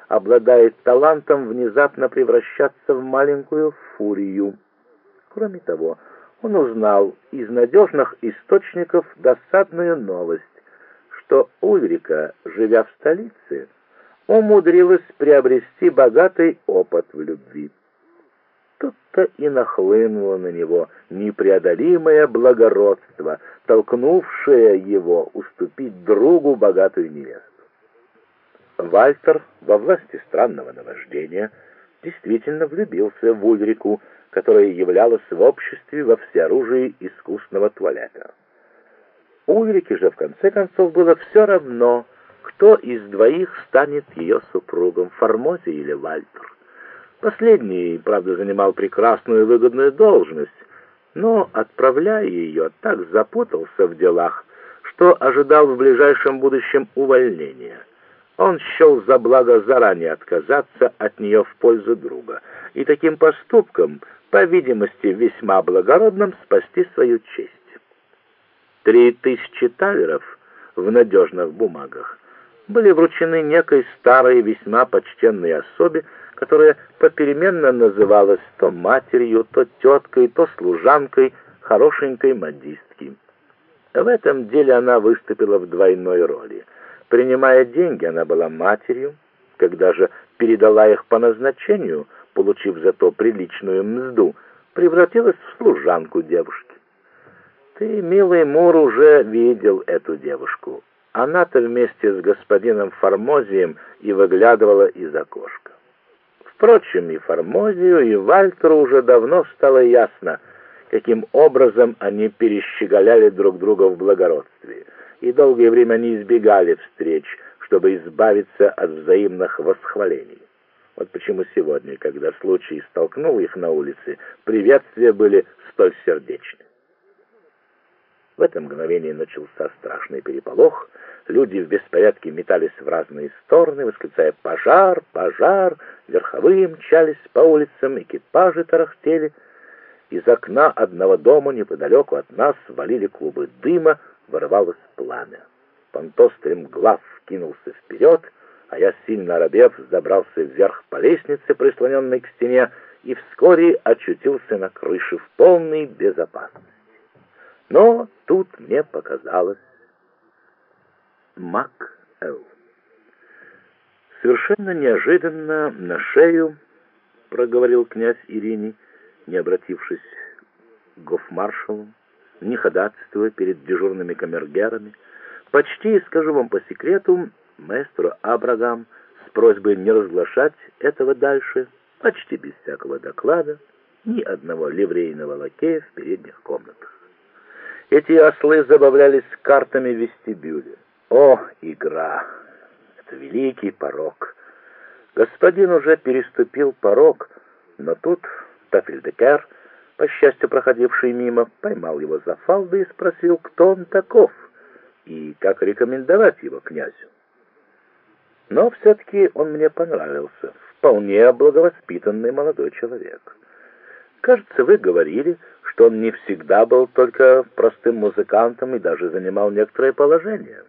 обладает талантом внезапно превращаться в маленькую фурию. Кроме того, он узнал из надежных источников досадную новость, что Ульрика, живя в столице, умудрилась приобрести богатый опыт в любви. Тут-то и нахлынуло на него непреодолимое благородство, толкнувшее его уступить другу богатую невесту. Вальтер во власти странного наваждения действительно влюбился в Ульрику, которая являлась в обществе во всеоружии искусного туалета. Ульрике же в конце концов было все равно, кто из двоих станет ее супругом, Формози или Вальтер. Последний, правда, занимал прекрасную и выгодную должность, но, отправляя ее, так запутался в делах, что ожидал в ближайшем будущем увольнения. Он счел за благо заранее отказаться от нее в пользу друга и таким поступком, по видимости, весьма благородным, спасти свою честь. 3000 талеров в надежных бумагах были вручены некой старой весьма почтенной особе, которая попеременно называлась то матерью, то теткой, то служанкой хорошенькой модистки. В этом деле она выступила в двойной роли. Принимая деньги, она была матерью, когда же передала их по назначению, получив зато приличную мзду, превратилась в служанку девушки. Ты, милый Мур, уже видел эту девушку. Она-то вместе с господином Формозием и выглядывала из окошка. Впрочем, и Формозию, и Вальтеру уже давно стало ясно, каким образом они перещеголяли друг друга в благородстве, и долгое время они избегали встреч, чтобы избавиться от взаимных восхвалений. Вот почему сегодня, когда случай столкнул их на улице, приветствия были столь сердечны. В это мгновение начался страшный переполох. Люди в беспорядке метались в разные стороны, восклицая «Пожар! Пожар!». Верховые мчались по улицам, экипажи тарахтели. Из окна одного дома неподалеку от нас валили клубы дыма, вырывалось пламя. Пантос стремглав кинулся вперед, а я, сильно оробев, забрался вверх по лестнице, прислоненной к стене, и вскоре очутился на крыше в полной безопасности. Но тут мне показалось Мак-Эл. Совершенно неожиданно на шею, проговорил князь Ириний, не обратившись к гофмаршалу, не ходатайствуя перед дежурными камергерами, почти, скажу вам по секрету, маэстро Абрагам с просьбой не разглашать этого дальше, почти без всякого доклада, ни одного ливрейного лакея в передних комнатах. Эти ослы забавлялись картами в вестибюле. О, игра! Это великий порок. Господин уже переступил порог, но тут Тафельдекер, по счастью проходивший мимо, поймал его за фалды и спросил, кто он таков и как рекомендовать его князю. Но все-таки он мне понравился. Вполне благовоспитанный молодой человек. Кажется, вы говорили, что он не всегда был только простым музыкантом и даже занимал некоторое положение.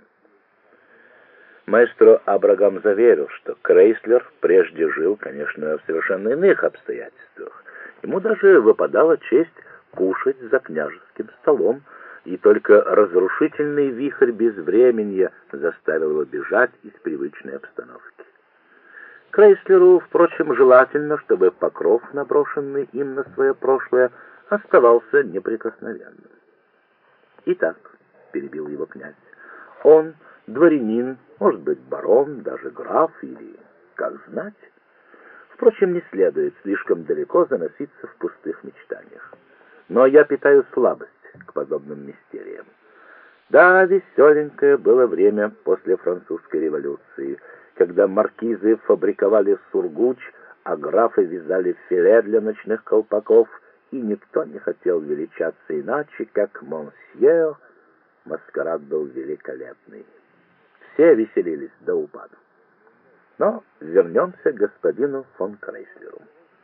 Маэстро Абрагам заверил, что Крейслер прежде жил, конечно, в совершенно иных обстоятельствах. Ему даже выпадала честь кушать за княжеским столом, и только разрушительный вихрь безвременья заставил его бежать из привычной обстановки. Крейслеру, впрочем, желательно, чтобы покров, наброшенный им на свое прошлое, оставался неприкосновенным. «Итак», — перебил его князь, — «он дворянин, может быть, барон, даже граф или как знать. Впрочем, не следует слишком далеко заноситься в пустых мечтаниях. Но я питаю слабость к подобным мистериям. Да, веселенькое было время после французской революции, когда маркизы фабриковали сургуч, а графы вязали филе для ночных колпаков, и никто не хотел величаться иначе, как монсье. Маскарад был великолепный. Все веселились до упаду. Но вернемся к господину фон Крейслеру.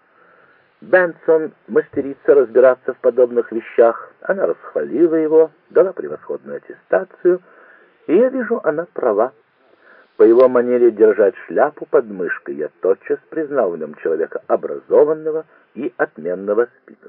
Бенсон мастерица разбираться в подобных вещах. Она расхвалила его, дала превосходную аттестацию, и я вижу, она права. По его манере держать шляпу под мышкой я тотчас признал в нем человека образованного и отменно воспитанного.